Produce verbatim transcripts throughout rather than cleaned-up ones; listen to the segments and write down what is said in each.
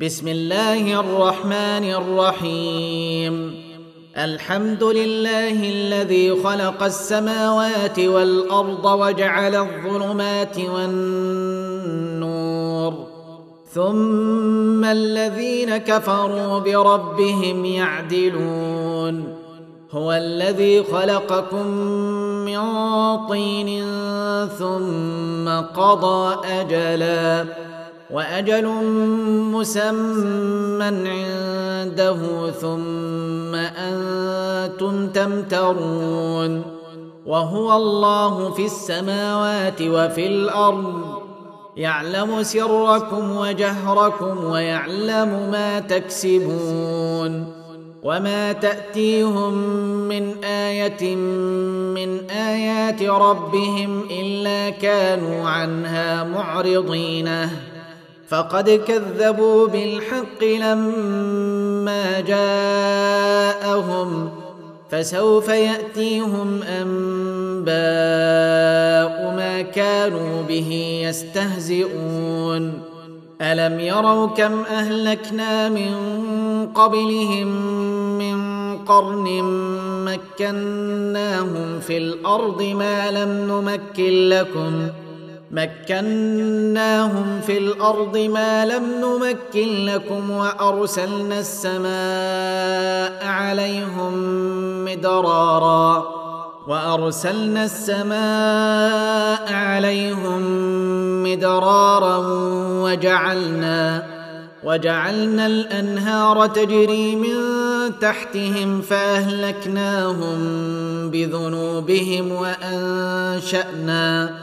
بسم الله الرحمن الرحيم. الحمد لله الذي خلق السماوات والأرض وجعل الظلمات والنور، ثم الذين كفروا بربهم يعدلون. هو الذي خلقكم من طين ثم قضى أجلا، وأجل مسمى عنده ثم أنتم تمترون. وهو الله في السماوات وفي الأرض، يعلم سركم وجهركم ويعلم ما تكسبون. وما تأتيهم من آية من آيات ربهم إلا كانوا عنها معرضين. فقد كذبوا بالحق لما جاءهم، فسوف يأتيهم أنباء ما كانوا به يستهزئون. ألم يروا كم أهلكنا من قبلهم من قرن مكناهم في الأرض ما لم نمكن لكم مكناهم في الأرض ما لم نمكن لكم وأرسلنا السماء عليهم مدرارا وأرسلنا السماء عليهم مدرارا وجعلنا وجعلنا الأنهار تجري من تحتهم فأهلكناهم بذنوبهم وأنشأنا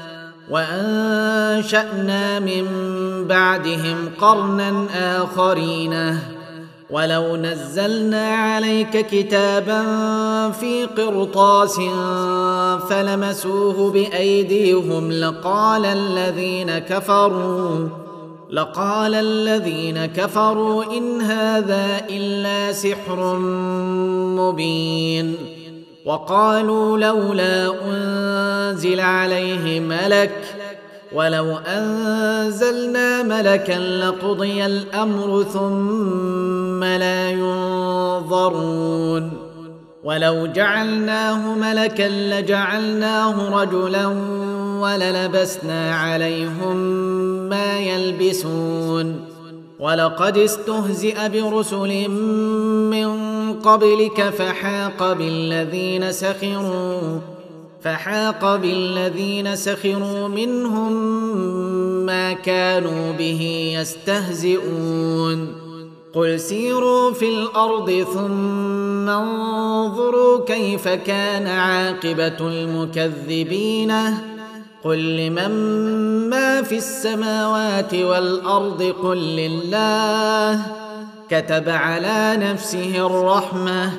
وأنشأنا من بعدهم قرنا آخرين. ولو نزلنا عليك كتابا في قرطاس فلمسوه بأيديهم لقال الذين كفروا لقال الذين كفروا إن هذا إلا سحر مبين. وقالوا لولا أنزل عليه ملك ولو أنزلنا ملكا لقضي الأمر ثم لا ينظرون. ولو جعلناه ملكا لجعلناه رجلا وللبسنا عليهم ما يلبسون. ولقد استهزئ برسل من قبلك فحاق بالذين سخروا فحاق بالذين سخروا منهم ما كانوا به يستهزئون. قل سيروا في الأرض ثم انظروا كيف كان عاقبة المكذبين. قل لمن ما في السماوات والأرض قل لله كتب على نفسه الرحمة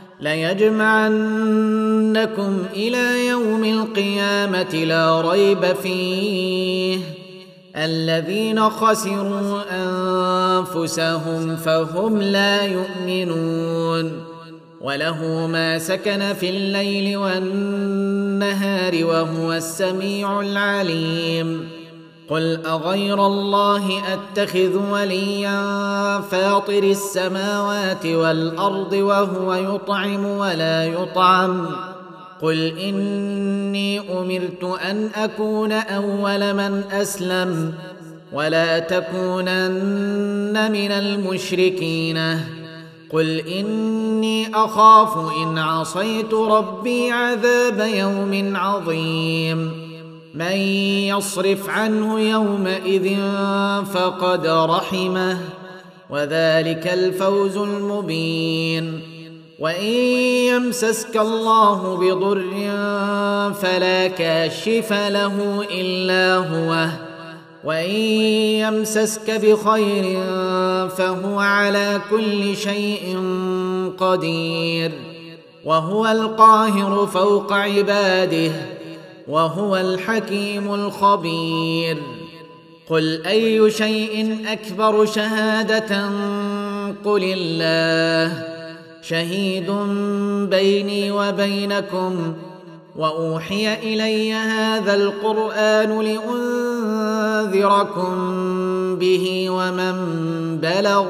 ليجمعنكم إلى يوم القيامة لا ريب فيه. الذين خسروا أنفسهم فهم لا يؤمنون. وله ما سكن في الليل والنهار وهو السميع العليم. قل أغير الله أتخذ وليا فاطر السماوات والأرض وهو يطعم ولا يطعم. قل إني أمرت أن أكون أول من أسلم ولا تكونن من المشركين. قل إني أخاف إن عصيت ربي عذاب يوم عظيم. من يصرف عنه يومئذ فقد رحمه وذلك الفوز المبين. وإن يمسسك الله بضر فلا كاشف له إلا هو، وإن يمسسك بخير فهو على كل شيء قدير. وهو القاهر فوق عباده وهو الحكيم الخبير. قل أي شيء أكبر شهادة قل الله شهيد بيني وبينكم وأوحي إلي هذا القرآن لأنذركم به ومن بلغ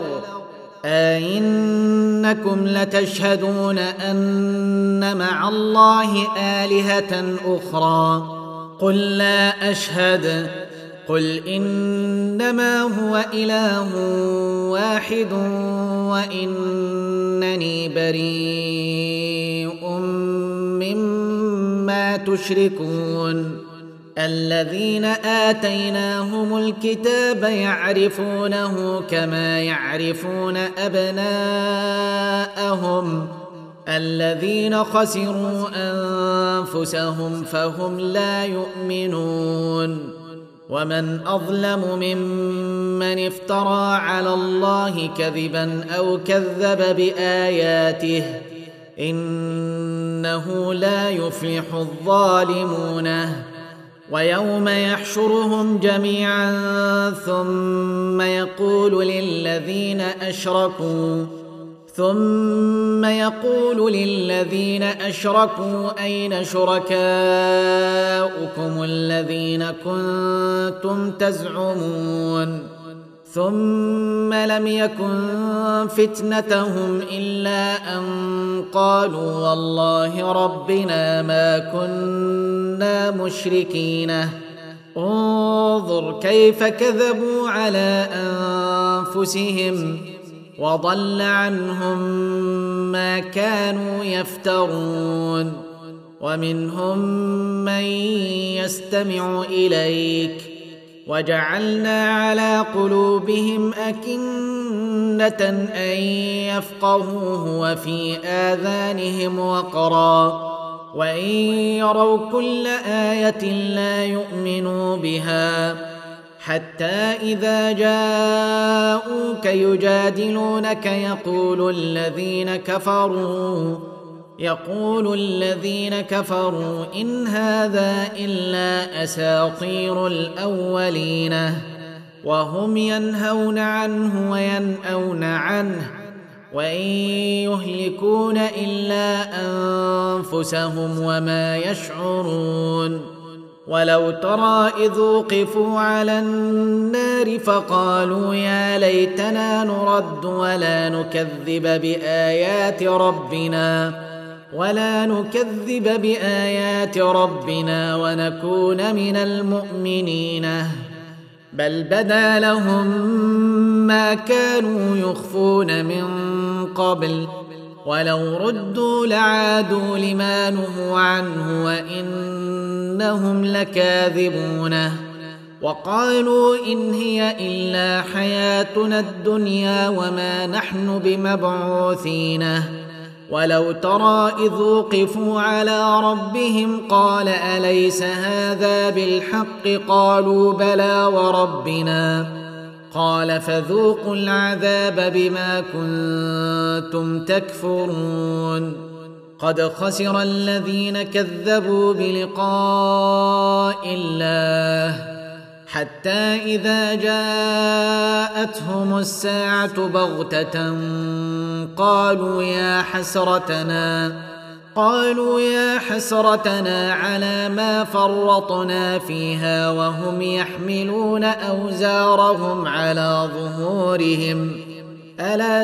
أئنكم لتشهدون أن مع الله آلهة أخرى قل لا أشهد قل إنما هو إله واحد وإنني بريء مما تشركون الذين آتيناهم الكتاب يعرفونه كما يعرفون أبناءهم الذين خسروا أنفسهم فهم لا يؤمنون ومن أظلم ممن افترى على الله كذبا أو كذب بآياته إنه لا يفلح الظالمون ويوم يحشرهم جميعا ثم يقول للذين أشركوا ثم يقول للذين أشركوا أين شركاؤكم الذين كنتم تزعمون ثم لم يكن فتنتهم إلا أن قالوا والله ربنا ما كنا مشركين انظر كيف كذبوا على أنفسهم وضل عنهم ما كانوا يفترون ومنهم من يستمع إليك وجعلنا على قلوبهم أكنة أن يفقهوه وفي آذانهم وقرا وإن يروا كل آية لا يؤمنوا بها حتى إذا جاءوك يجادلونك يقول الذين كفروا يقول الذين كفروا إن هذا إلا أساطير الأولين وهم ينهون عنه وينأون عنه وإن يهلكون إلا أنفسهم وما يشعرون ولو ترى إذ وقفوا على النار فقالوا يا ليتنا نرد ولا نكذب بآيات ربنا ولا نكذب بآيات ربنا ونكون من المؤمنين بل بدا لهم ما كانوا يخفون من قبل ولو ردوا لعادوا لما نهوا عنه وإنهم لكاذبون وقالوا إن هي إلا حياتنا الدنيا وما نحن بمبعوثين ولو ترى إذ وقفوا على ربهم قال أليس هذا بالحق قالوا بلى وربنا قال فذوقوا العذاب بما كنتم تكفرون قد خسر الذين كذبوا بلقاء الله حتى إذا جاءتهم الساعة بغتة قالوا يا حسرتنا قالوا يا حسرتنا على ما فرطنا فيها وهم يحملون أوزارهم على ظهورهم ألا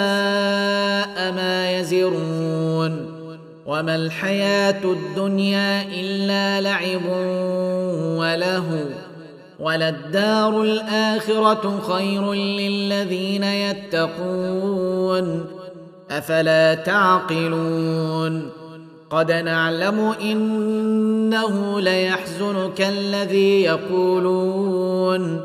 ساء ما يزرون وما الحياة الدنيا إلا لعب وله وللدار الآخرة خير للذين يتقون أفلا تعقلون قد نعلم إنه ليحزنك الذي يقولون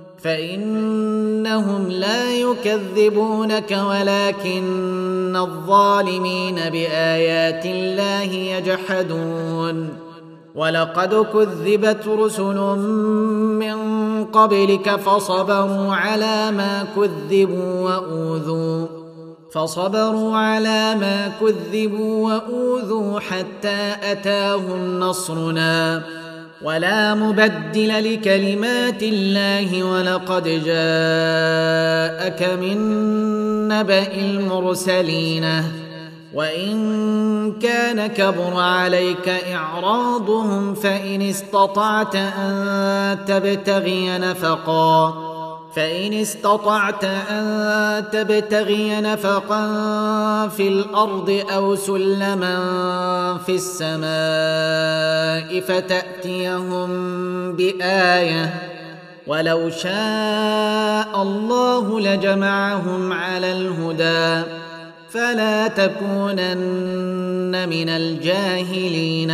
فإنهم لا يكذبونك ولكن الظالمين بآيات الله يجحدون ولقد كذبت رسل من قبلك فصبروا على ما كذبوا وأوذوا فصبروا على ما كذبوا وأوذوا حتى أتاهم نصرنا ولا مبدل لكلمات الله ولقد جاءك من نبأ المرسلين وإن كان كبر عليك إعراضهم فإن استطعت أن تبتغي نفقا فإن استطعت أن تبتغي نفقا في الأرض أو سلما في السماء فتأتيهم بآية ولو شاء الله لجمعهم على الهدى فلا تكونن من الجاهلين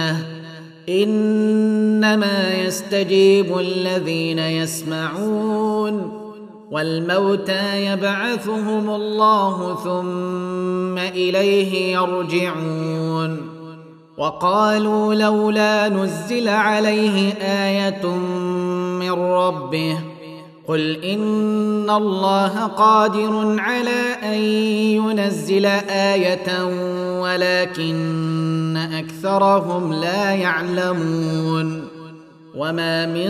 إنما يستجيب الذين يسمعون والموتى يبعثهم الله ثم إليه يرجعون وقالوا لولا نزل عليه آية من ربه قل إن الله قادر على أن ينزل آية ولكن أكثرهم لا يعلمون وما من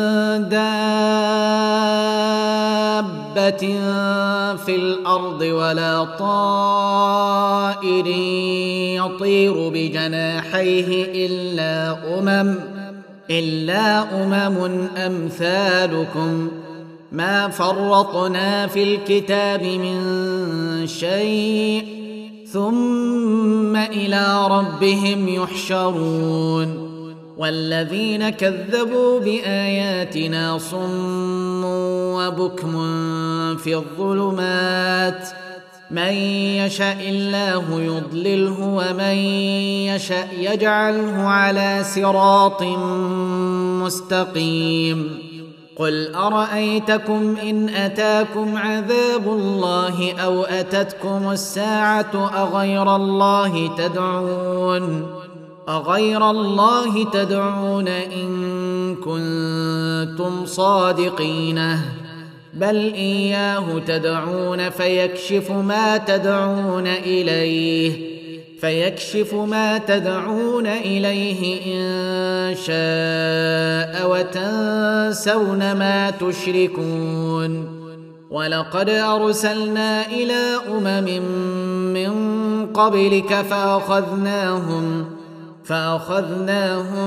دابة في الأرض ولا طائر يطير بجناحيه إلا أمم إلا أمم أمثالكم ما فرطنا في الكتاب من شيء ثم إلى ربهم يحشرون والذين كذبوا بآياتنا صم وبكم في الظلمات من يشاء الله يضلله ومن يشاء يجعله على صراط مستقيم قل أرأيتكم إن أتاكم عذاب الله أو أتتكم الساعة أغير الله تدعون أغير الله تدعون إن كنتم صادقين بل إياه تدعون فيكشف ما تدعون إليه فيكشف ما تدعون إليه إن شاء وتنسون ما تشركون ولقد أرسلنا إلى أمم من قبلك فأخذناهم فأخذناهم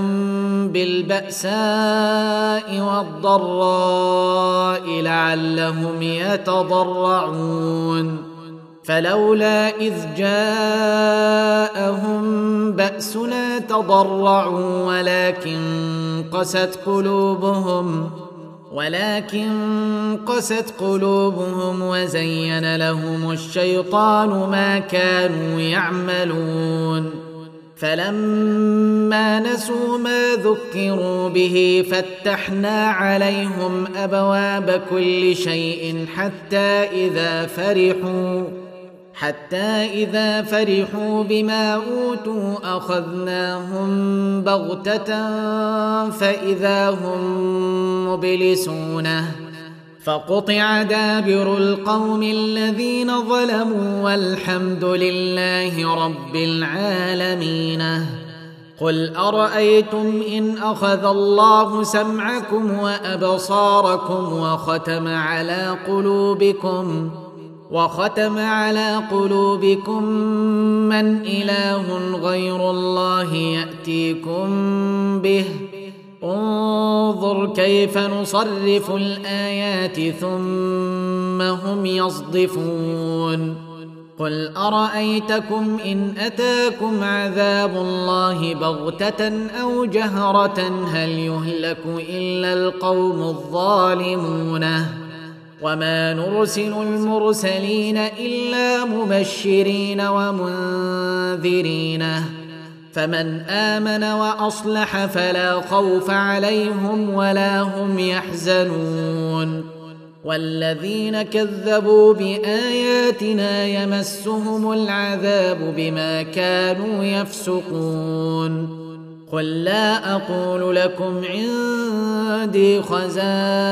بالبأساء والضراء لعلهم يتضرعون فلولا إذ جاءهم بأسنا تضرعوا ولكن قست قلوبهم ولكن قست قلوبهم وزين لهم الشيطان ما كانوا يعملون فلما نسوا ما ذكروا به فتحنا عليهم أبواب كل شيء حتى إذا فرحوا حتى إذا فرحوا بما أوتوا أخذناهم بغتة فإذا هم مبلسون فقطع دابر القوم الذين ظلموا والحمد لله رب العالمين قل أرأيتم إن أخذ الله سمعكم وأبصاركم وختم على قلوبكم وختم على قلوبكم من إله غير الله يأتيكم به انظر كيف نصرف الآيات ثم هم يصدفون قل أرأيتكم إن أتاكم عذاب الله بغتة أو جهرة هل يهلك إلا القوم الظالمون وما نرسل المرسلين إلا مبشرين ومنذرين فمن آمن وأصلح فلا خوف عليهم ولا هم يحزنون والذين كذبوا بآياتنا يمسهم العذاب بما كانوا يفسقون قل لا أقول لكم عندي خزائن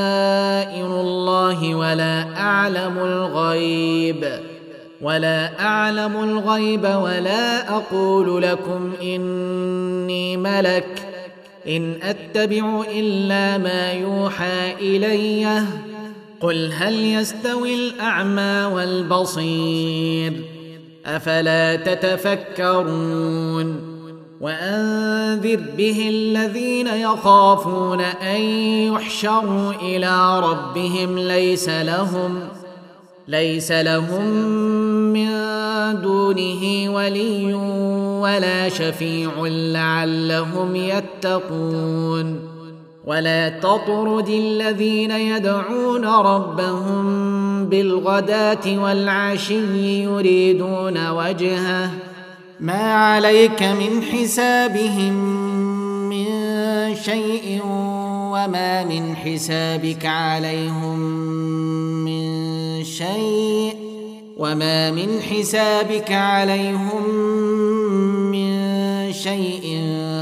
الله ولا أعلم الغيب ولا أعلم الغيب ولا أقول لكم إني ملك إن أتبع إلا ما يوحى إلي قل هل يستوي الأعمى والبصير أفلا تتفكرون وأنذر به الذين يخافون أن يحشروا إلى ربهم ليس لهم ليس لهم من دونه ولي ولا شفيع لعلهم يتقون ولا تطرد الذين يدعون ربهم بالغداة والعشي يريدون وجهه ما عليك من حسابهم من شيء وما من حسابك عليهم من شيء وما من حسابك عليهم من شيء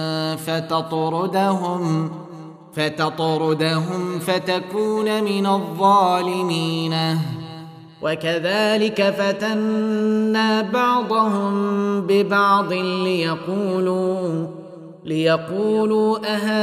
فتطردهم فتطردهم فتكون من الظالمين وكذلك فتنا بعضهم ببعض ليقولوا ليقولوا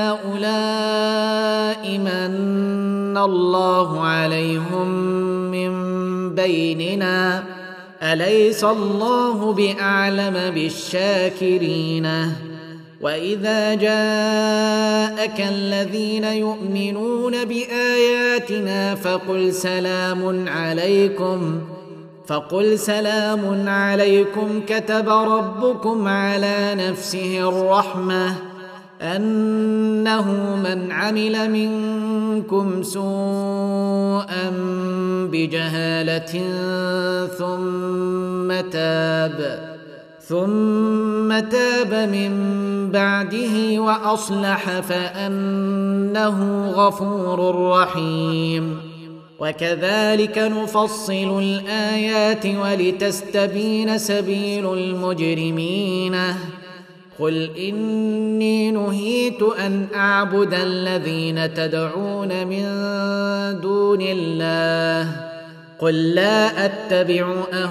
أهؤلاء من الله عليهم من بيننا أليس الله بأعلم بالشاكرين وإذا جاءك الذين يؤمنون بآياتنا فقل سلام عليكم فقل سلام عليكم كتب ربكم على نفسه الرحمة أنه من عمل منكم سوءا بجهالة ثم تاب ثم تاب من بعده وأصلح فأنه غفور رحيم وكذلك نفصل الآيات ولتستبين سبيل المجرمين قل إني نهيت أن أعبد الذين تدعون من دون الله قل لا أتبع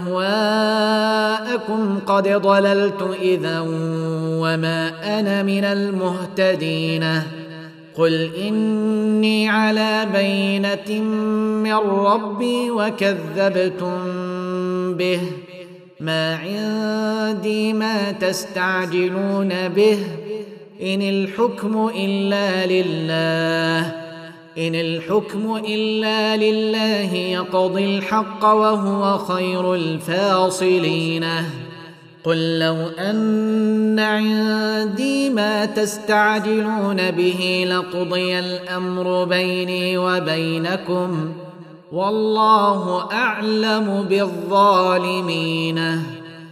أهواءكم قد ضللت إذا وما أنا من المهتدين قل إني على بينة من ربي وكذبتم به ما عندي ما تستعجلون به إن الحكم إلا لله إن الحكم إلا لله يقضي الحق وهو خير الفاصلين قل لو أن عندي ما تستعجلون به لقضي الأمر بيني وبينكم والله أعلم بالظالمين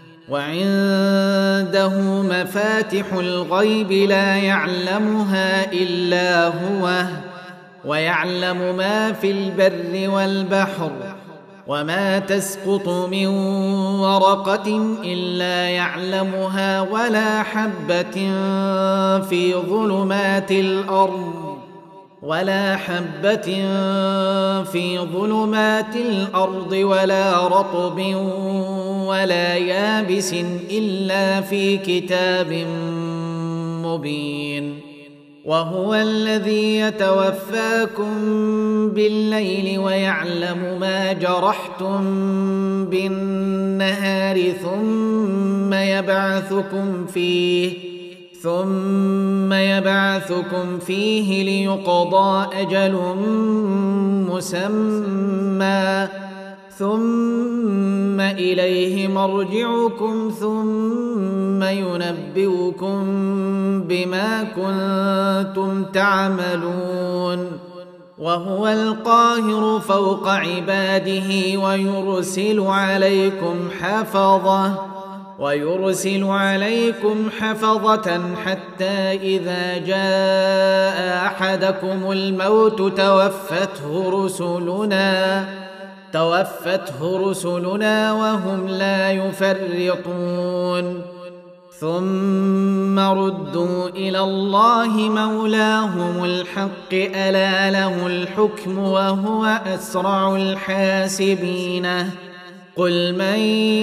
وعنده مفاتح الغيب لا يعلمها إلا هو ويعلم ما في البر والبحر وما تسقط من ورقة إلا يعلمها ولا حبة في ظلمات الأرض ولا حبة في ظلمات الأرض ولا رطب ولا يابس إلا في كتاب مبين وهو الذي يتوفاكم بالليل ويعلم ما جرحتم بالنهار ثم يبعثكم فيه ثم يبعثكم فيه ليقضى أجل مسمى ثم إليه مرجعكم ثم ينبئكم بما كنتم تعملون وهو القاهر فوق عباده ويرسل عليكم حفظة ويرسل عليكم حفظة حتى إذا جاء أحدكم الموت توفته رسلنا توفته رسلنا وهم لا يفرطون ثم ردوا إلى الله مولاهم الحق ألا له الحكم وهو أسرع الحاسبين قل من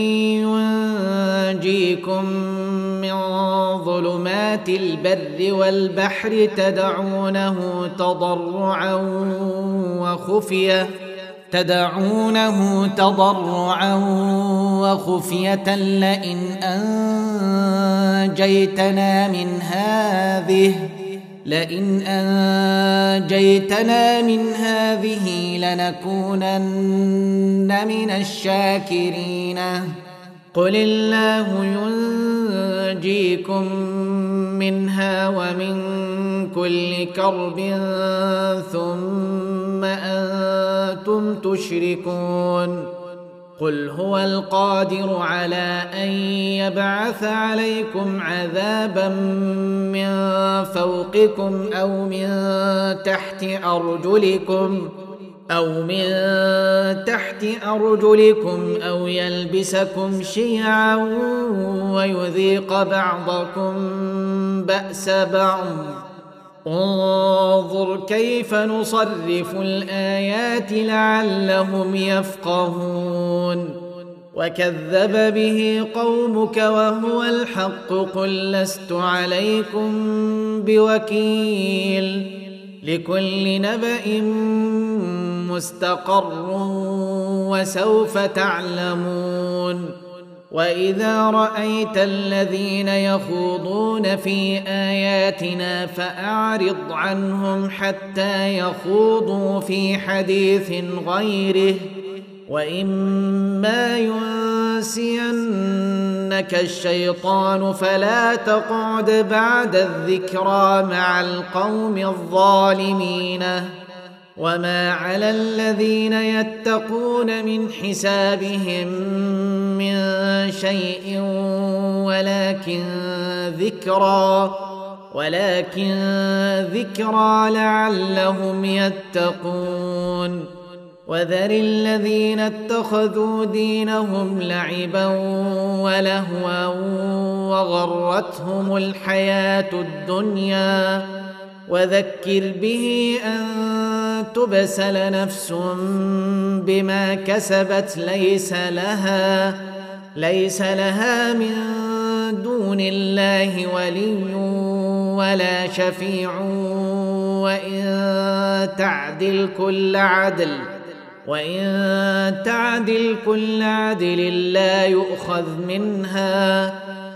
ينجيكم من ظلمات البر والبحر تدعونه تضرعا وخفية تدعونه تضرعا وخفية لئن أنجيتنا من هذه لئن أنجيتنا من هذه لنكونن من الشاكرين قل الله ينجيكم منها ومن كل كرب ثم أنتم تشركون قل هو القادر على أن يبعث عليكم عذابا من فوقكم أو من تحت أرجلكم أو من تحت أرجلكم أو يلبسكم شيعا ويذيق بعضكم بأس بعض انظر كيف نصرف الآيات لعلهم يفقهون وكذب به قومك وهو الحق قل لست عليكم بوكيل لكل نبأ مستقر وسوف تعلمون وإذا رأيت الذين يخوضون في آياتنا فأعرض عنهم حتى يخوضوا في حديث غيره وإما ينسينك الشيطان فلا تقعد بعد الذكرى مع القوم الظالمين وما على الذين يتقون من حسابهم من شيء ولكن ذكرى ولكن ذكرى لعلهم يتقون وذر الذين اتخذوا دينهم لعبا ولهوا وغرتهم الحياة الدنيا وذكر به أن تبسل نفس بما كسبت ليس لها ليس لها من دون الله ولي ولا شفيع وإن تعدل كل عدل وإن تعدل كل عدل لا يؤخذ منها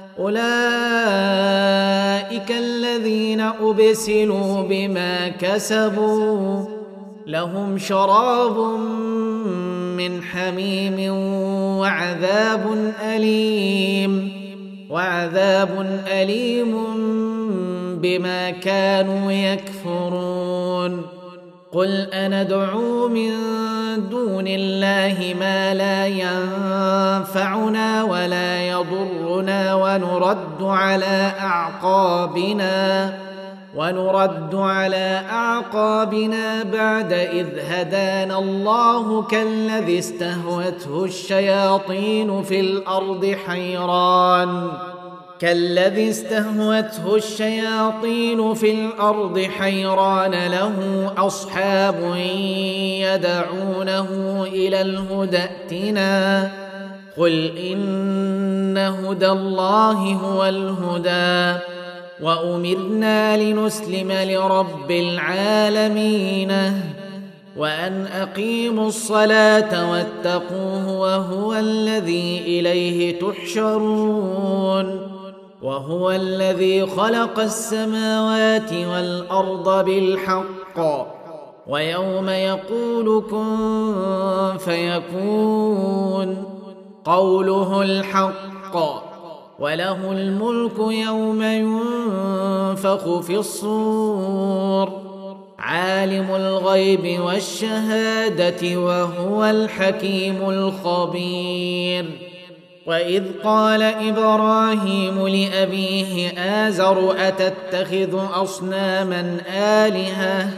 أولئك الذين أبسلوا بما كسبوا لهم شراب من حميم وعذاب أليم وعذاب أليم بما كانوا يكفرون قل أندعو من دون الله ما لا ينفعنا ولا يضرنا ونرد على أعقابنا ونرد على أعقابنا بعد إذ هدانا الله كالذي استهوته الشياطين في الأرض حيران كالذي استهوته الشياطين في الأرض حيران له أصحاب يدعونه إلى الهدى ائتنا قل إن هدى الله هو الهدى وأمرنا لنسلم لرب العالمين وأن أقيموا الصلاة واتقوه وهو الذي إليه تحشرون وهو الذي خلق السماوات والأرض بالحق ويوم يقول كن فيكون قوله الحق وله الملك يوم ينفخ في الصور عالم الغيب والشهادة وهو الحكيم الخبير وإذ قال إبراهيم لأبيه آزر أتتخذ أصناما آلهة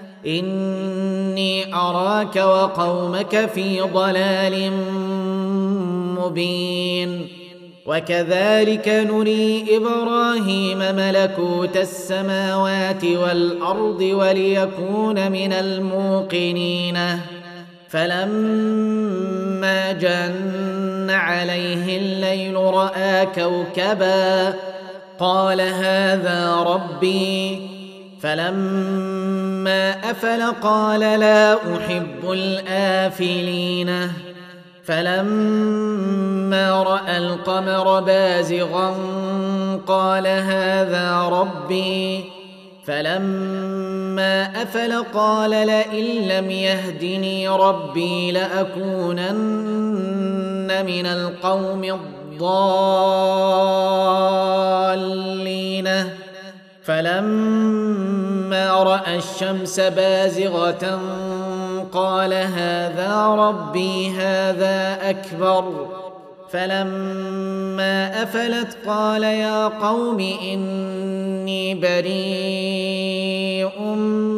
إني أراك وقومك في ضلال مبين وكذلك نري إبراهيم ملكوت السماوات والأرض وليكون من الموقنين فلما جن عليه الليل رأى كوكبا قال هذا ربي فلما أفل قال لا أحب الآفلين فلما رأى القمر بازغا قال هذا ربي فلما أفل قال لئن لم يهدني ربي لأكونن من القوم الضالين فلما رأى الشمس بازغة قال هذا ربي هذا أكبر فلما أفلت قال يا قوم إني بريء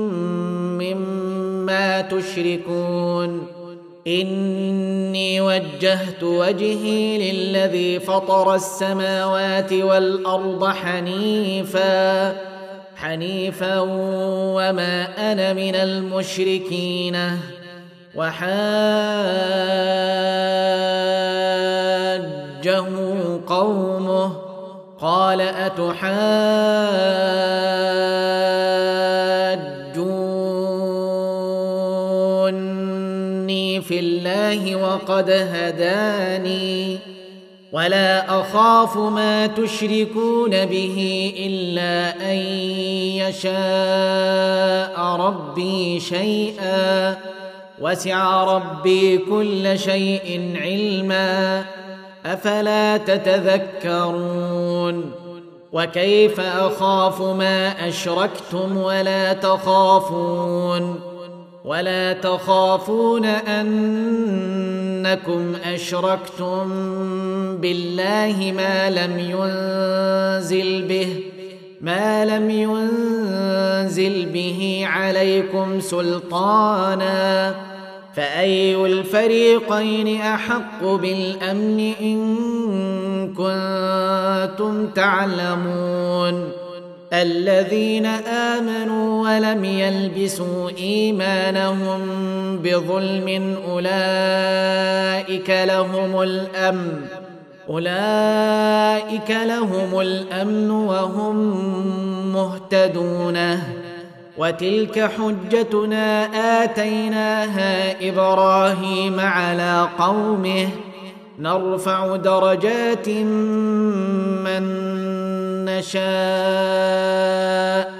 مما تشركون إني وجهت وجهي للذي فطر السماوات والأرض حنيفا حنيفا وما أنا من المشركين وحاجه قومه قال أتحاجوني في الله وقد هداني ولا أخاف ما تشركون به إلا أن يشاء ربي شيئا وسع ربي كل شيء علما أفلا تتذكرون وكيف أخاف ما أشركتم ولا تخافون ولا تخافون أنكم أشركتم بالله ما لم ينزل به ما لم ينزل به عليكم سلطانا فأي الفريقين أحق بالأمن إن كنتم تعلمون الذين آمنوا ولم يلبسوا إيمانهم بظلم أولئك لهم الأمن أولئك لهم الأمن وهم مهتدون وتلك حجتنا آتيناها إبراهيم على قومه نرفع درجات من نشاء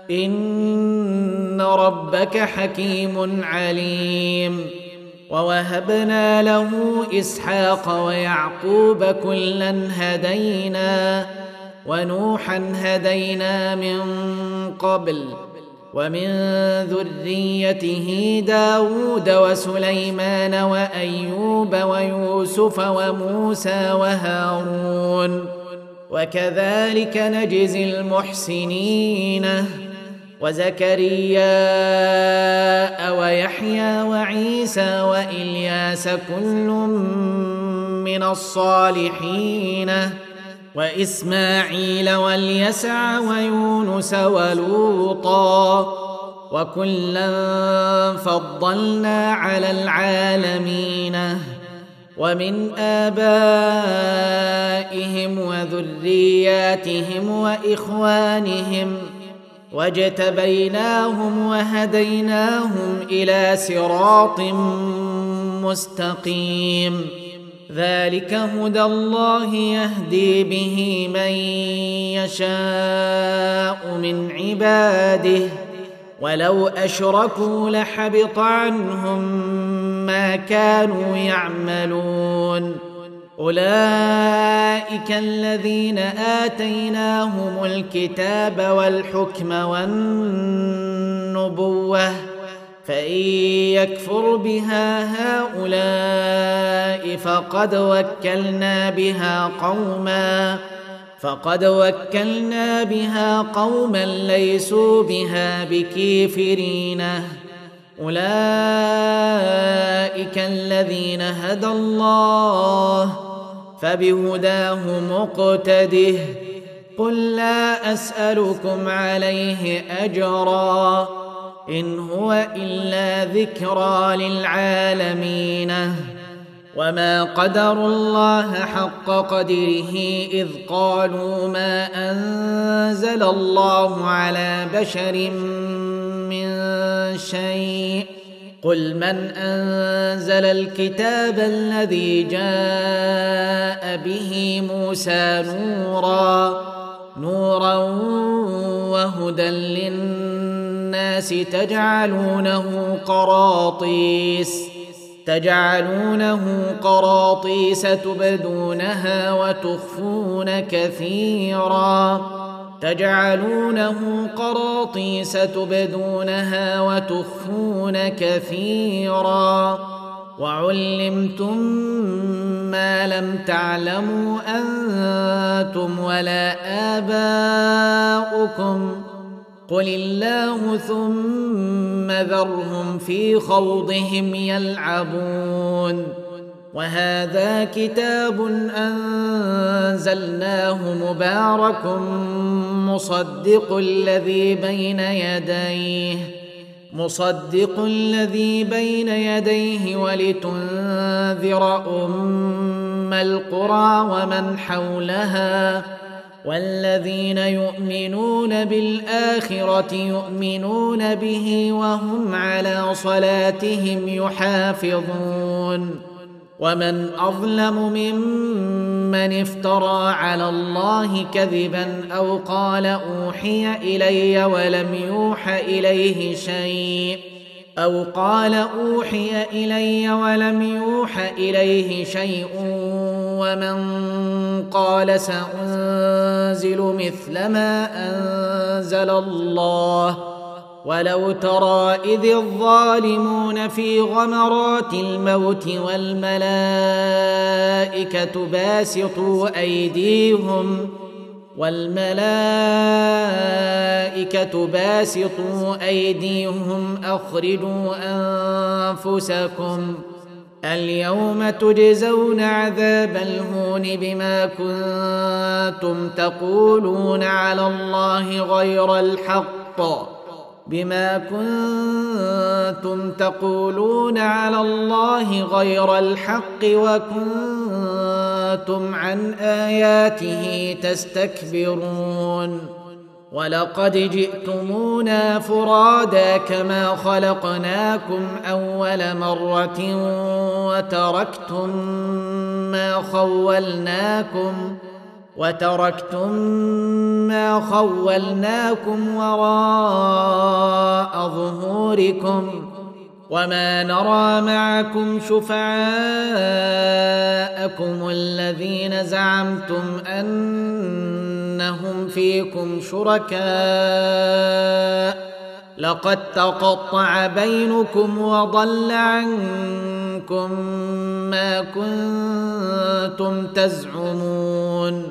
إن ربك حكيم عليم ووهبنا له إسحاق ويعقوب كلا هدينا ونوحا هدينا من قبل ومن ذريته داود وسليمان وأيوب ويوسف وموسى وهارون وكذلك نجزي المحسنين وزكريا ويحيى وعيسى وإلياس كل من الصالحين وإسماعيل واليسع ويونس ولوطا وكلا فضلنا على العالمين ومن آبائهم وذرياتهم وإخوانهم واجتبيناهم وهديناهم إلى صراط مستقيم ذلك هدى الله يهدي به من يشاء من عباده ولو أشركوا لحبط عنهم ما كانوا يعملون أولئك الذين آتيناهم الكتاب والحكم والنبوة فإن يكفر بها هؤلاء فقد وكلنا بها قوما فقد وكلنا بها قوما ليسوا بها بكافرين أولئك الذين هدى الله فبهداه مقتده قل لا أسألكم عليه أجرا إن هو إلا ذكرى للعالمين وما قدروا الله حق قدره إذ قالوا ما أنزل الله على بشر من شيء قل من أنزل الكتاب الذي جاء به موسى نورا نورا وهدى للناس تجعلونه قراطيس تجعلونه قراطيس تبدونها وتخفون كثيرا تجعلونه قراطيس تبدونها وتخفون كثيرا وعلمتم ما لم تعلموا أنتم ولا آباؤكم قل الله ثم ذرهم في خوضهم يلعبون وهذا كتاب أنزلناه مبارك مصدق الذي بين يديه مصدق الذي بين يديه ولتنذر أم القرى ومن حولها والذين يؤمنون بالآخرة يؤمنون به وهم على صلاتهم يحافظون ومن أظلم ممن افترى على الله كذبا أو قال أوحي إلي ولم يوح إليه شيء أو قال أوحي إلي ولم يوح إليه شيء ومن قال سأنزل مثل ما أنزل الله ولو ترى إذ الظالمون في غمرات الموت والملائكة باسطوا أيديهم والملائكة باسطوا أيديهم أخرجوا أنفسكم اليوم تجزون عذاب الهون بما كنتم تقولون على الله غير الحق بما كنتم تقولون على الله غير الحق وكنتم عن آياته تستكبرون ولقد جئتمونا فرادا كما خلقناكم أول مرة وتركتم ما خولناكم وتركتم ما خولناكم وراء ظهوركم وما نرى معكم شفعاءكم الذين زعمتم أنهم فيكم شركاء لقد تقطع بينكم وضل عنكم ما كنتم تزعمون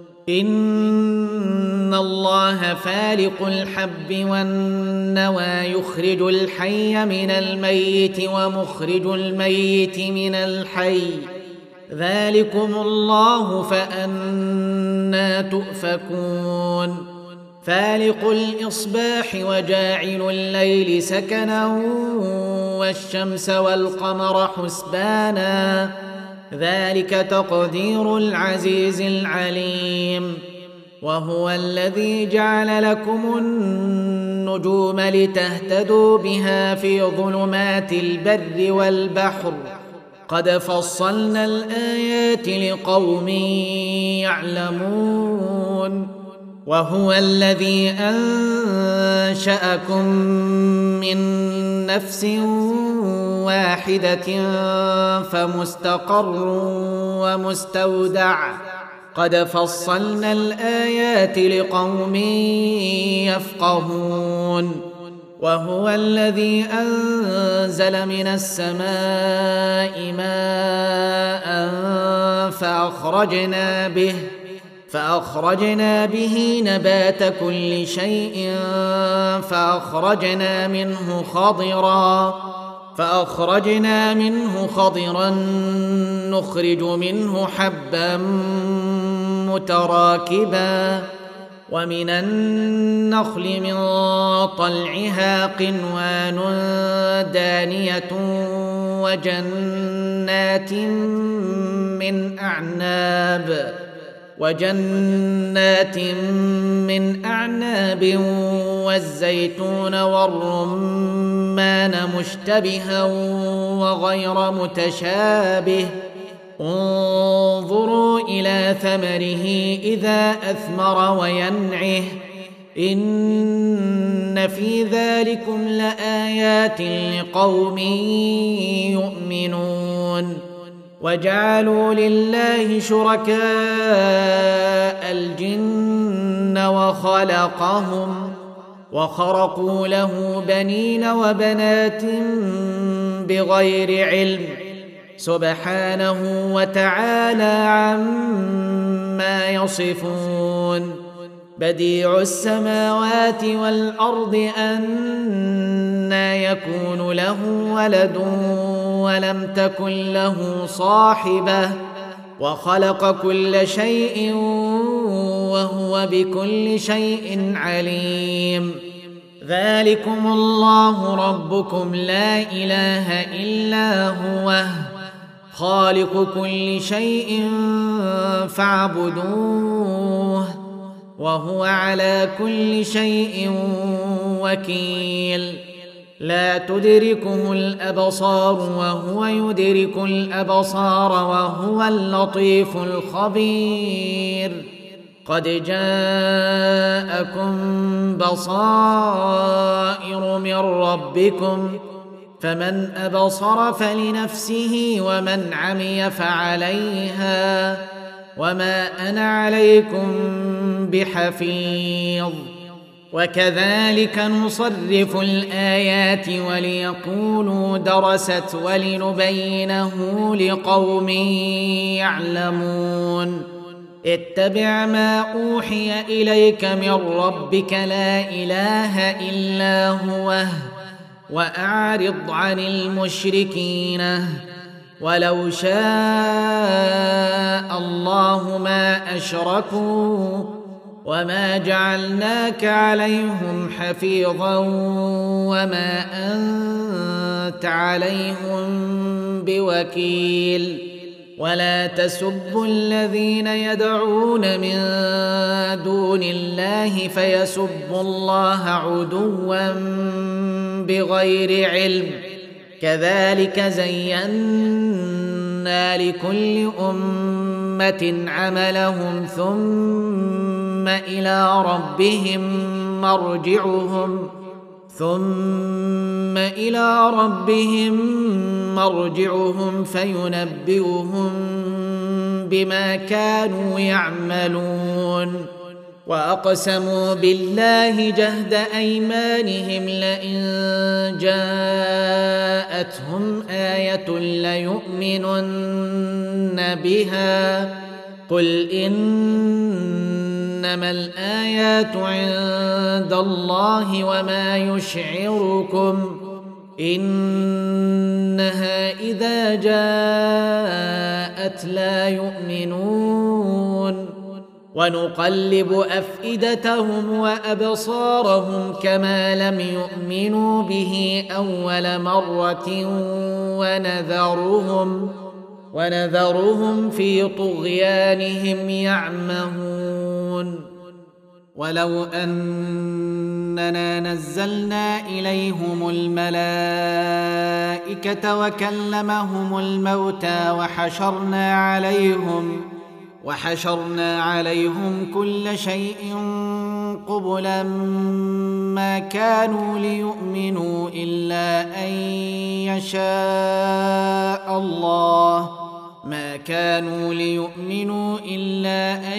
إن الله فالق الحب والنوى يخرج الحي من الميت ومخرج الميت من الحي ذلكم الله فأنى تؤفكون فالق الإصباح وجاعل الليل سكنا والشمس والقمر حسبانا ذلك تقدير العزيز العليم وهو الذي جعل لكم النجوم لتهتدوا بها في ظلمات البر والبحر قد فصلنا الآيات لقوم يعلمون وهو الذي أنشأكم من نفس واحدة فمستقر ومستودع قد فصلنا الآيات لقوم يفقهون وهو الذي أنزل من السماء ماء فأخرجنا به فأخرجنا به نبات كل شيء فأخرجنا منه خضرا فأخرجنا منه خضرا نخرج منه حبا متراكبا ومن النخل من طلعها قنوان دانية وجنات من أعناب وجنات من أعناب والزيتون والرمان مشتبها وغير متشابه انظروا إلى ثمره إذا أثمر وينعه إن في ذلكم لآيات لقوم يؤمنون وجعلوا لله شركاء الجن وخلقهم وخرقوا له بنين وبنات بغير علم سبحانه وتعالى عما يصفون بديع السماوات والأرض أنى يكون له ولد ولم تكن له صاحبة وخلق كل شيء وهو بكل شيء عليم ذلكم الله ربكم لا إله إلا هو خالق كل شيء فاعبدوه وهو على كل شيء وكيل لا تدركه الأبصار وهو يدرك الأبصار وهو اللطيف الخبير قد جاءكم بصائر من ربكم فمن أبصر فلنفسه ومن عمي فعليها وما أنا عليكم بحفيظ وكذلك نصرف الآيات وليقولوا درست ولنبينه لقوم يعلمون اتبع ما أوحي إليك من ربك لا إله إلا هو وأعرض عن المشركين ولو شاء الله ما أشركوا وما جعلناك عليهم حفيظا وما أنت عليهم بوكيل ولا تسبوا الذين يدعون من دون الله فيسبوا الله عدوا بغير علم كذلك زينا لكل أمة عملهم ثم إلى ربهم مرجعهم ثم إلى ربهم مرجعهم فينبئهم بما كانوا يعملون وأقسموا بالله جهد أيمانهم لئن جاءتهم آية ليؤمنن بها قل إنما الآيات عند الله وما يشعركم إنها إذا جاءت لا يؤمنون ونقلب أفئدتهم وأبصارهم كما لم يؤمنوا به أول مرة ونذرهم ونذرهم في طغيانهم يعمهون ولو أننا نزلنا إليهم الملائكة وكلمهم الموتى وحشرنا عليهم وحشرنا عليهم كل شيء قبلا ما كانوا ليؤمنوا إلا أن يشاء الله ما كانوا ليؤمنوا إلا أن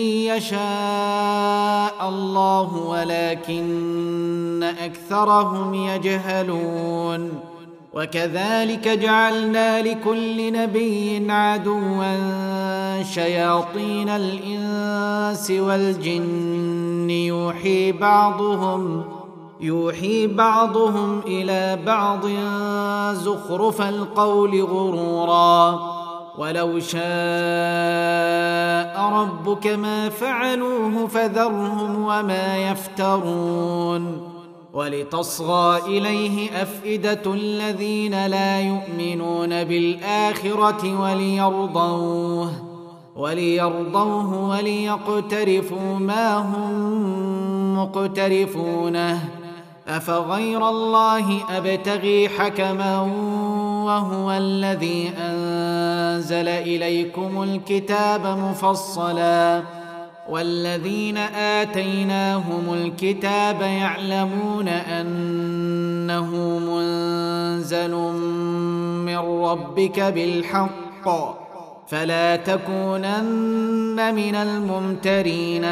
يشاء الله ولكن أكثرهم يجهلون وكذلك جعلنا لكل نبي عدوا شياطين الإنس والجن يوحي بعضهم يوحي بعضهم إلى بعض زخرف القول غرورا ولو شاء ربك ما فعلوه فذرهم وما يفترون ولتصغى إليه أفئدة الذين لا يؤمنون بالآخرة وليرضوه وليرضوه وليقترفوا ما هم مقترفونه أفغير الله أبتغي حكما وهو الذي أنزل إليكم الكتاب مفصلا والذين آتيناهم الكتاب يعلمون أنه منزل من ربك بالحق فلا تكونن من الممترين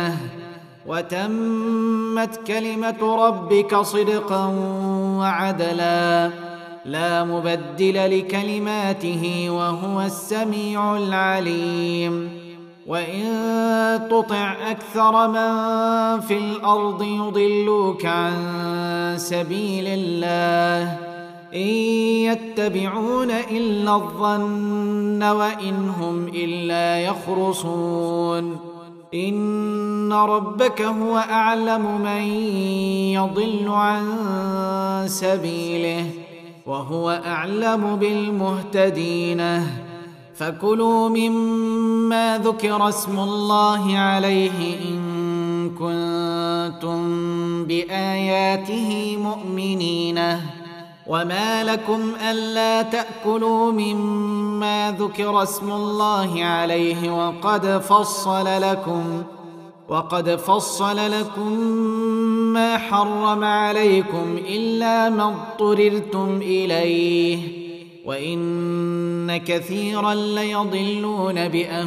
وتمت كلمة ربك صدقا وعدلا لا مبدل لكلماته وهو السميع العليم وإن تطع أكثر من في الأرض يضلوك عن سبيل الله إن يتبعون إلا الظن وإن هم إلا يخرصون إن ربك هو أعلم من يضل عن سبيله وهو أعلم بالمهتدين فكلوا مما ذكر اسم الله عليه إن كنتم بآياته مؤمنين وما لكم ألا تأكلوا مما ذكر اسم الله عليه وقد فصل لكم وقد فصل لكم ما حرم عليكم إلا ما اضطررتم إليه وإن كثيرا ليضلون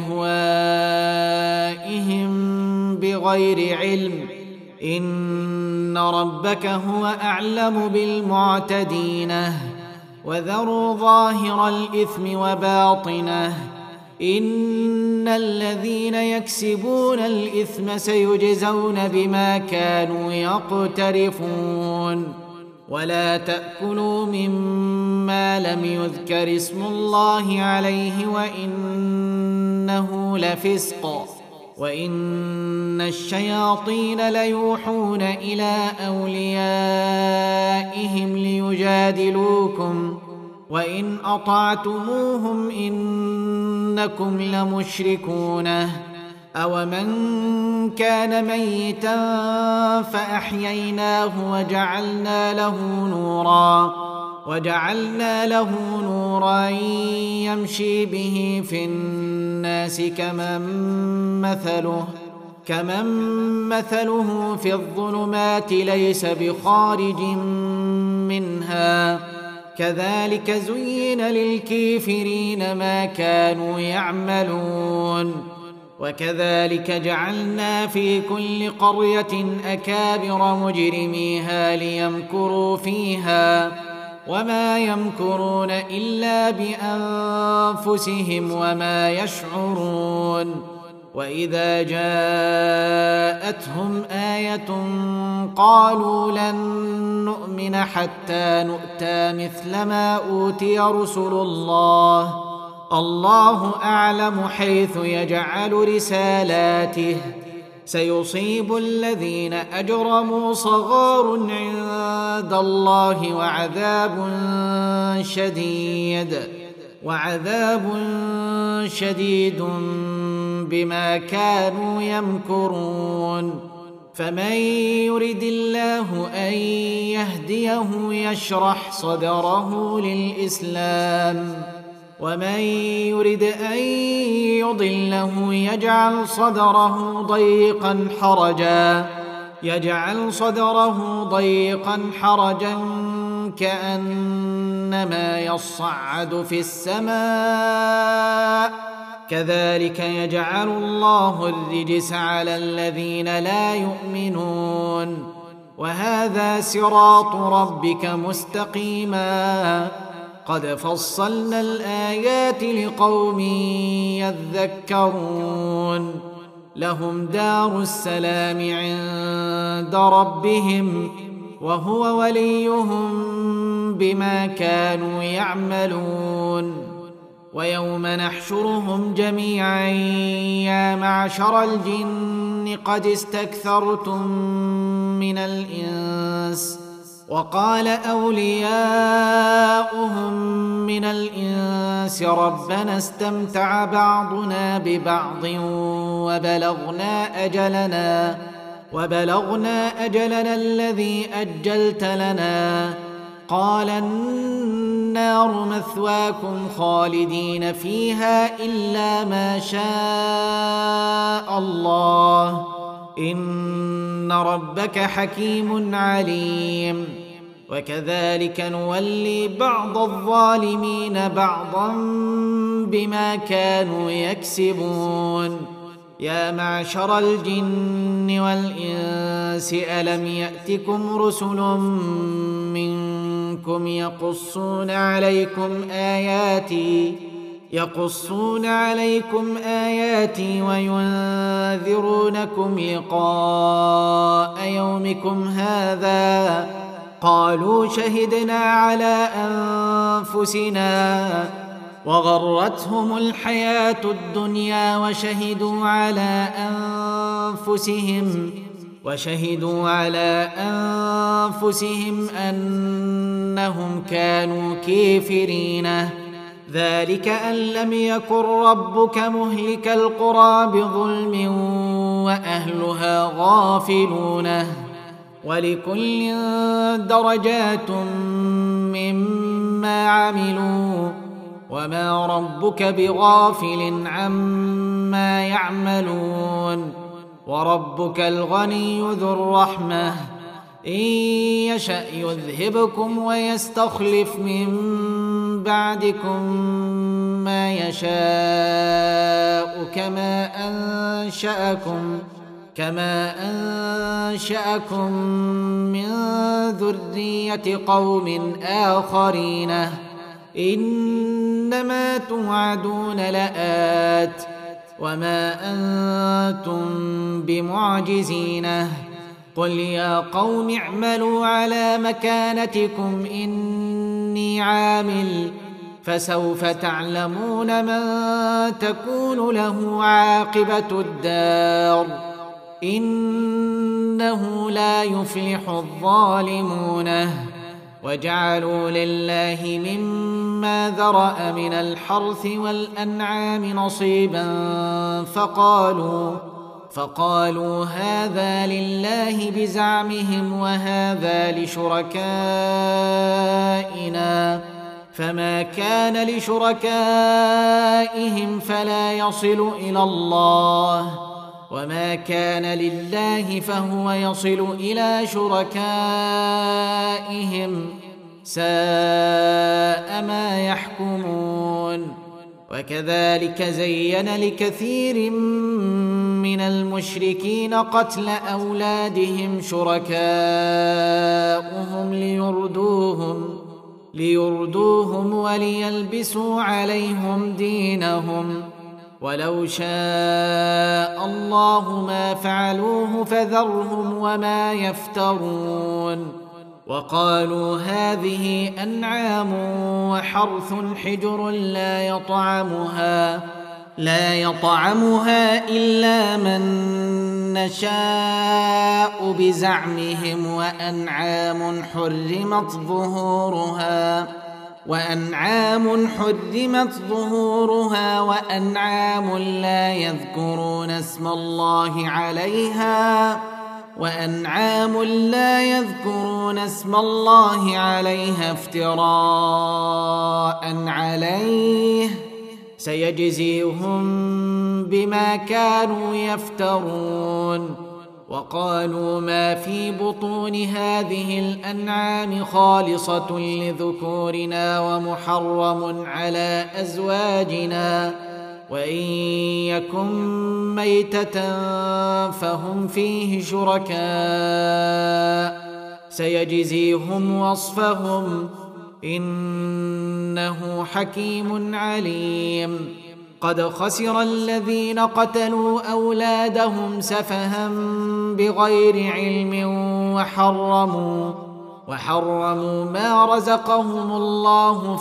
بأهوائهم بغير علم إن ربك هو أعلم بالمعتدين وذروا ظاهر الإثم وباطنه إن الذين يكسبون الإثم سيجزون بما كانوا يقترفون ولا تأكلوا مما لم يذكر اسم الله عليه وإنه لفسق وإن الشياطين ليوحون إلى أوليائهم ليجادلوكم وإن أطعتموهم إنكم لمشركون أومن كان ميتا فأحييناه وجعلنا له نورا وجعلنا له نورا يمشي به في الناس كمن مثله كمن مثله في الظلمات ليس بخارج منها كذلك زين للكافرين ما كانوا يعملون وكذلك جعلنا في كل قرية أكابر مجرميها ليمكروا فيها وما يمكرون إلا بأنفسهم وما يشعرون وإذا جاءتهم آية قالوا لن نؤمن حتى نؤتى مثل ما أوتي رسل الله الله أعلم حيث يجعل رسالاته سيصيب الذين أجرموا صغار عند الله وعذاب شديد وعذاب شديد بما كانوا يمكرون فمن يرد الله أن يهديه يشرح صدره للإسلام ومن يرد أن يضله يجعل صدره ضيقا حرجا يجعل صدره ضيقا حرجا كأنما يصعد في السماء كذلك يجعل الله الرجس على الذين لا يؤمنون وهذا صراط ربك مستقيما قد فصلنا الآيات لقوم يذكرون لهم دار السلام عند ربهم وهو وليهم بما كانوا يعملون ويوم نحشرهم جميعا يا معشر الجن قد استكثرتم من الإنس وقال أولياؤهم من الإنس ربنا استمتع بعضنا ببعض وبلغنا أجلنا وبلغنا أجلنا الذي أجلت لنا. قال النار مثواكم خالدين فيها إلا ما شاء الله إن ربك حكيم عليم. وكذلك نولي بعض الظالمين بعضا بما كانوا يكسبون. يا معشر الجن والإنس ألم يأتكم رسل منكم يقصون عليكم آياتي يقصون عليكم آياتي وينذرونكم لقاء يومكم هذا؟ قالوا شهدنا على أنفسنا وغرتهم الحياة الدنيا وشهدوا على أنفسهم وشهدوا على أنفسهم أنهم كانوا كافرين. ذلك أن لم يكن ربك مهلك القرى بظلم وأهلها غافلون. ولكل درجات مما عملوا وما ربك بغافل عما يعملون. وربك الغني ذو الرحمة إن يشأ يذهبكم ويستخلف من بعدكم ما يشاء كما أنشأكم كما أنشأكم من ذرية قوم آخرين. إنما توعدون لآت وما أنتم بمعجزين. قل يا قوم اعملوا على مكانتكم إني عامل فسوف تعلمون من تكون له عاقبة الدار إنه لا يفلح الظالمون. وجعلوا لله مما ذرأ من الحرث والأنعام نصيبا فقالوا فقالوا هذا لله بزعمهم وهذا لشركائنا فما كان لشركائهم فلا يصل إلى الله وما كان لله فهو يصل إلى شركائهم ساء ما يحكمون. وكذلك زين لكثير من المشركين قتل أولادهم شركاؤهم ليردوهم ليردوهم وليلبسوا عليهم دينهم ولو شاء الله ما فعلوه فذرهم وما يفترون. وقالوا هذه أنعام وحرث حجر لا يطعمها لا يطعمها إلا من نشاء بزعمهم وأنعام حرمت ظهورها وأنعام حرمت ظهورها وأنعام لا يذكرون اسم الله عليها وأنعام لا يذكرون اسم الله عليها افتراء عليه سيجزيهم بما كانوا يفترون. وقالوا ما في بطون هذه الأنعام خالصة لذكورنا ومحرم على أزواجنا وإن يكن ميتة فهم فيه شركاء سيجزيهم وصفهم إنه حكيم عليم. قد خسر الذين قتلوا أولادهم سفها بغير علم وحرموا وحرموا ما رزقهم الله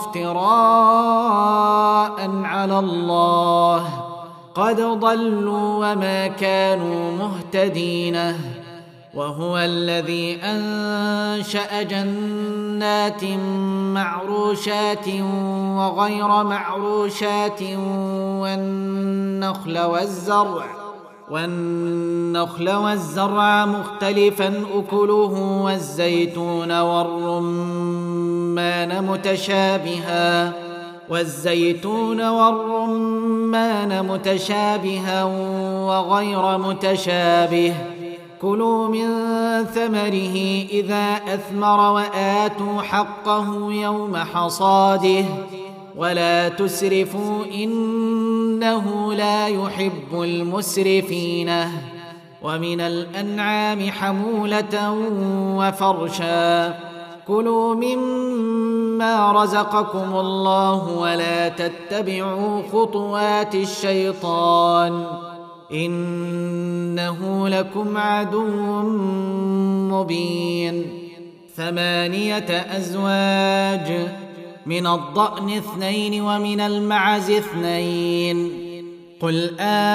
افتراء على الله قد ضلوا وما كانوا مهتدين. وهو الذي أنشأ جنات معروشات وغير معروشات والنخل والزرع والنخل والزرع مختلفا أكله والزيتون والرمان متشابها والزيتون والرمان متشابها وغير متشابه كلوا من ثمره إذا أثمر وآتوا حقه يوم حصاده ولا تسرفوا إنه لا يحب المسرفين ومن الأنعام حمولة وفرشا كلوا مما رزقكم الله ولا تتبعوا خطوات الشيطان إنه لكم عدو مبين ثمانية أزواج من الضأن اثنين ومن المعز اثنين قل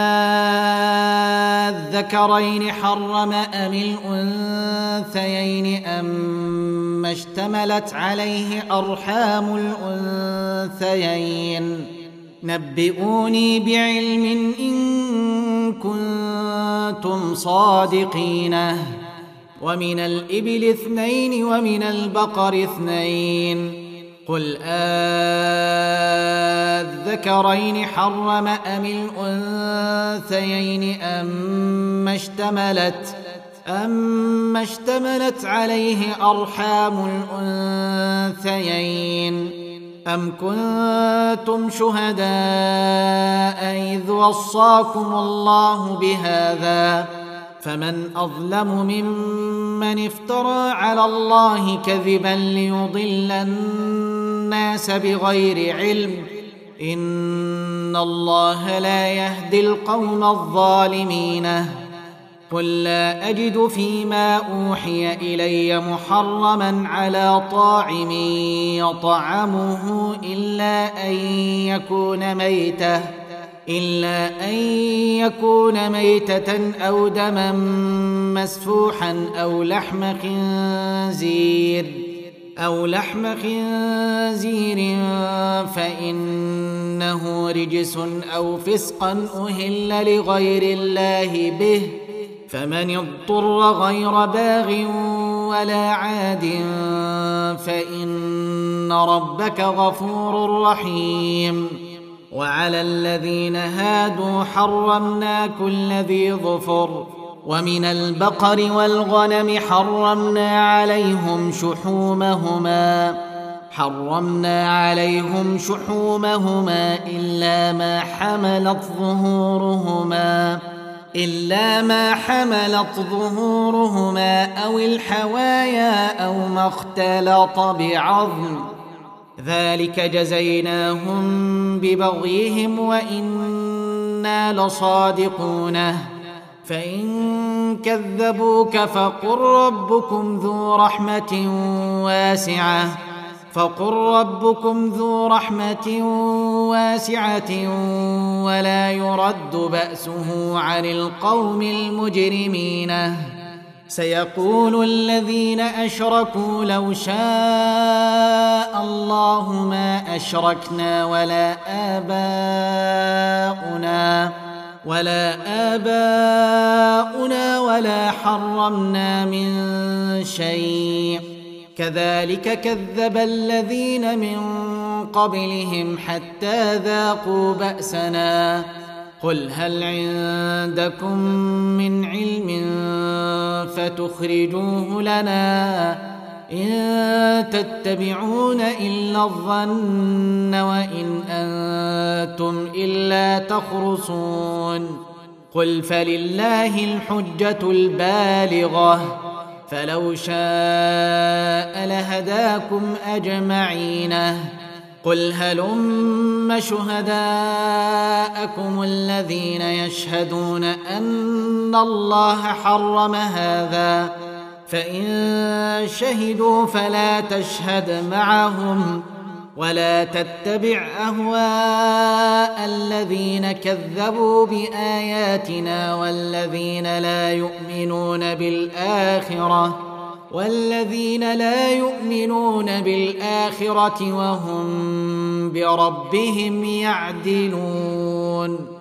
آذكرين حرم أم الأنثيين أما اشتملت عليه أرحام الأنثيين نبئوني بعلم إن كنتم صادقين ومن الإبل اثنين ومن البقر اثنين قل آذكرين حرم أم الأنثيين أما اشتملت أما اشتملت عليه أرحام الأنثيين أم كنتم شهداء إذ وصاكم الله بهذا فمن أظلم ممن افترى على الله كذبا ليضل الناس بغير علم إن الله لا يهدي القوم الظالمين قل لا أجد فيما أوحي إلي محرما على طاعم يطعمه إلا أن يكون ميتة إلا أن يكون ميتة أو دما مسفوحا أو لحم خنزير أو لحم خنزير فإنه رجس أو فسقا أهل لغير الله به فمن اضطر غير باغ ولا عاد فإن ربك غفور رحيم وعلى الذين هادوا حرمنا كل ذي ظفر ومن البقر والغنم حرمنا عليهم شحومهما حرمنا عليهم شحومهما إلا ما حملت ظهورهما إلا ما حملت ظهورهما أو الحوايا أو ما اختلط بعظم ذلك جزيناهم ببغيهم وإنا لصادقون فإن كذبوك فقل ربكم ذو رحمة واسعة فقل ربكم ذو رحمة واسعة ولا يرد بأسه عن القوم المجرمين سيقول الذين أشركوا لو شاء الله ما أشركنا ولا آباؤنا ولا آباؤنا ولا حرمنا من شيء كذلك كذب الذين من قبلهم حتى ذاقوا بأسنا قل هل عندكم من علم فتخرجوه لنا إن تتبعون إلا الظن وإن أنتم إلا تخرصون قل فلله الحجة البالغة فلو شاء لهداكم أجمعين قل هلم شهداءكم الذين يشهدون أن الله حرم هذا فإن شهدوا فلا تشهد معهم ولا تتبع أهواء الذين كذبوا بآياتنا والذين لا يؤمنون بالآخرة والذين لا يؤمنون بالآخرة وهم بربهم يعدلون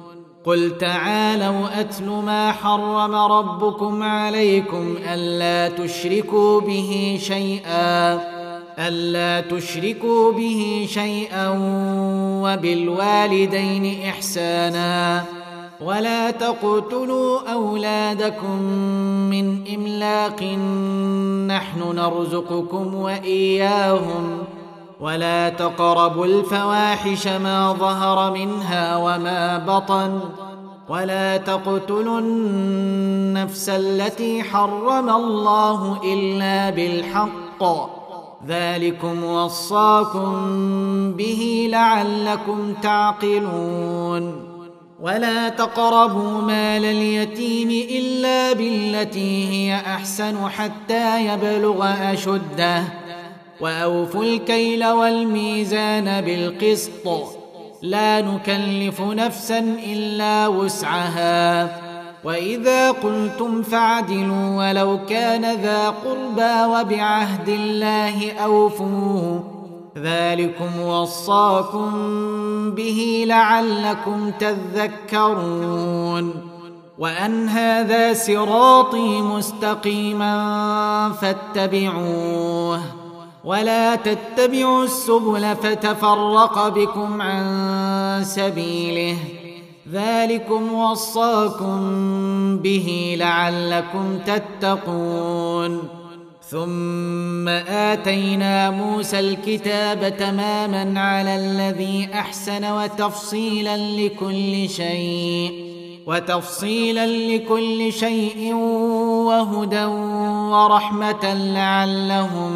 قل تعالوا أتل ما حرم ربكم عليكم ألا تشركوا به شيئا ألا تشركوا به شيئا وبالوالدين إحسانا ولا تقتلوا أولادكم من إملاق نحن نرزقكم وإياهم ولا تقربوا الفواحش ما ظهر منها وما بطن ولا تقتلوا النفس التي حرم الله إلا بالحق ذلكم وصاكم به لعلكم تعقلون ولا تقربوا مال اليتيم إلا بالتي هي أحسن حتى يبلغ أشده وأوفوا الكيل والميزان بالقسط لا نكلف نفسا إلا وسعها وإذا قلتم فاعدلوا ولو كان ذا قربى وبعهد الله أوفوا ذلكم وصاكم به لعلكم تذكرون وأن هذا صراطي مستقيما فاتبعوه ولا تتبعوا السبل فتفرق بكم عن سبيله ذلكم وصاكم به لعلكم تتقون ثم آتينا موسى الكتاب تماما على الذي أحسن وتفصيلا لكل شيء وتفصيلا لكل شيء وهدى ورحمة لعلهم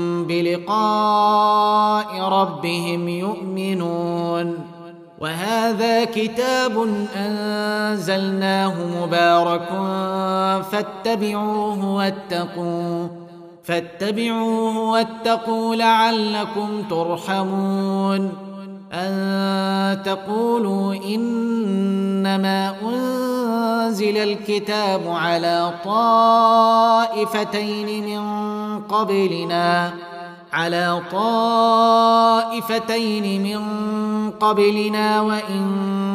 بلقاء ربهم يؤمنون وهذا كتاب أنزلناه مبارك فاتبعوه واتقوا فاتبعوه واتقوا لعلكم ترحمون أن تقولوا إنما أنزل الكتاب على طائفتين من قبلنا على طائفتين من قبلنا وإن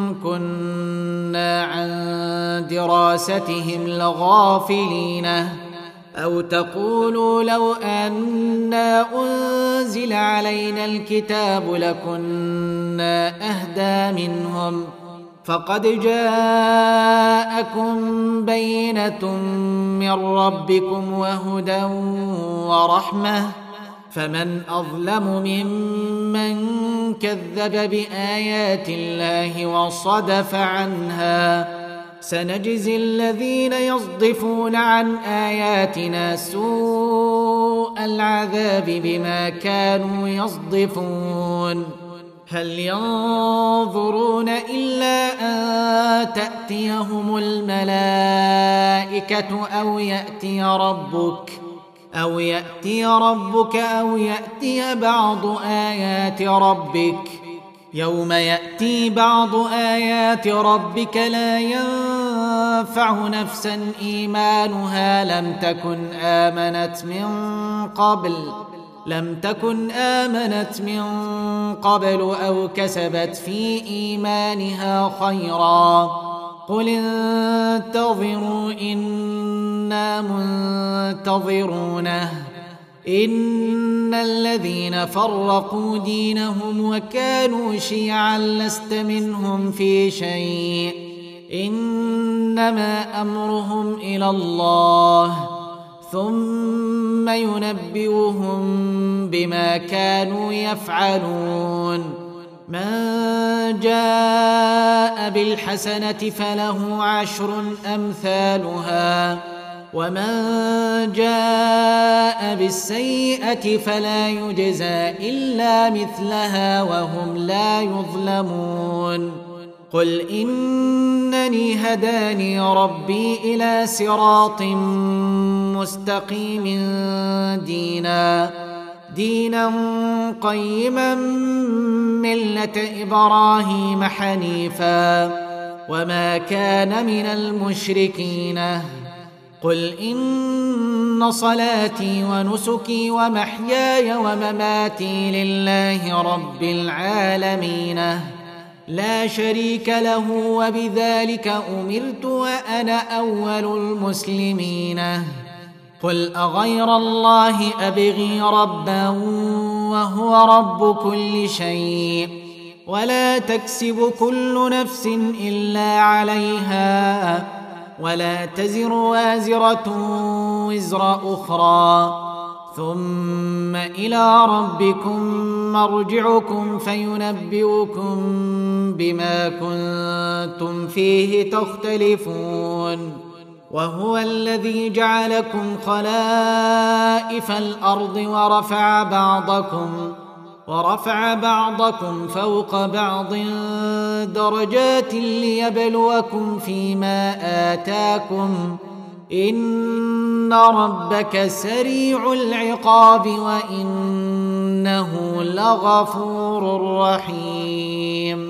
كنا عن دراستهم لغافلين أو تقولوا لو أنا أنزل علينا الكتاب لكنا أهدى منهم فقد جاءكم بينة من ربكم وهدى ورحمة فمن أظلم ممن كذب بآيات الله وصدف عنها سنجزي الذين يصدفون عن آياتنا سوء العذاب بما كانوا يصدفون هل ينظرون إلا أن تأتيهم الملائكة أو يأتي ربك أو يأتي ربك أو يأتي بعض آيات ربك يوم يأتي بعض آيات ربك لا ينفع نفسا إيمانها لم تكن آمنت من قبل لم تكن آمنت من قبل أو كسبت في إيمانها خيرا قل انتظروا إنا منتظرون إن الذين فرقوا دينهم وكانوا شيعا لست منهم في شيء إنما أمرهم إلى الله ثم ينبئهم بما كانوا يفعلون من جاء بالحسنة فله عشر أمثالها ومن جاء بالسيئة فلا يجزى إلا مثلها وهم لا يظلمون قل إنني هداني ربي إلى صراط مستقيم دينا دينا قيما ملة إبراهيم حنيفا وما كان من المشركين قل إن صلاتي ونسكي ومحياي ومماتي لله رب العالمين لا شريك له وبذلك أمرت وأنا أول المسلمين قل أغير الله أبغي ربا وهو رب كل شيء ولا تكسب كل نفس إلا عليها ولا تزر وازرة وزر أخرى ثم إلى ربكم مرجعكم فينبئكم بما كنتم فيه تختلفون وهو الذي جعلكم خلائف الأرض ورفع بعضكم ورفع بعضكم فوق بعض درجات ليبلوكم فيما آتاكم إن ربك سريع العقاب وإنه لغفور رحيم